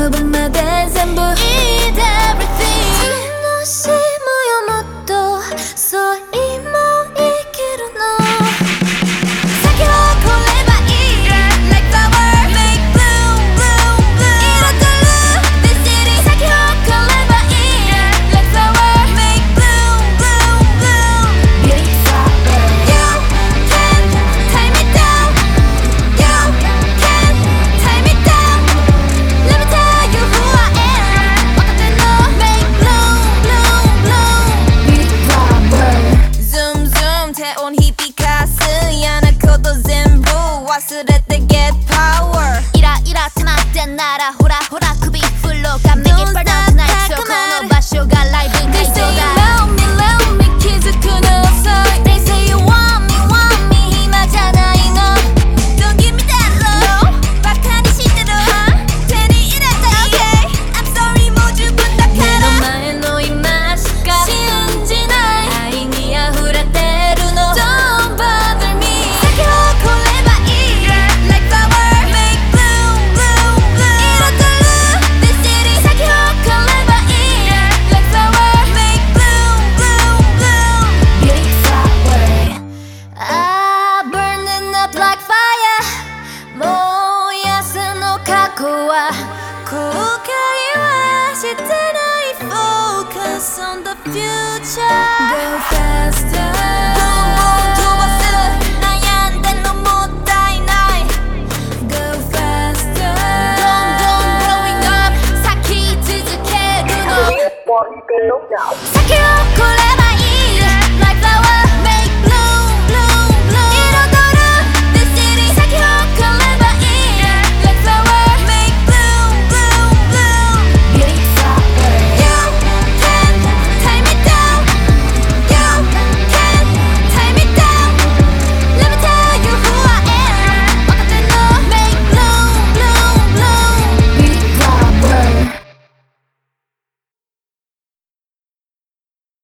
部分まで全部 Eat everything 楽しむよもっとそう今生きるの先を越ればいい Like flower Make bloom bloom bloom 彩る This city 先を越ればいい Like flower Make bloom bloom bloom Beauty flower You can tie me down You can tie me down Let me tell you who I am 分かってんの Make bloom bloom bloom Beauty flower Zoom zoom 手を響かす嫌なこと全部忘れて Get power イライラってなってんならほらほら首振ろうか Make it burn up tonight この場所がライブ会場だ Love me 気づくの遅い They say you want me 暇じゃないの Don't give me that love バカにしてる手に入れたい Okay I'm sorry もう十分だから目の前の今しか信じない愛に溢れてるの Don't bother me 先を越ればいい Like flower Make bloom bloom bloom 彩る This city 先を越ればいい Like flower Make bloom bloom bloom Beauty flower Ah burning up like fire 燃やすの過去は後悔はしてない Focus on the future Go faster 飛ばす悩んでんのもったいない Go faster どんどん blowing up 咲き続けるの先を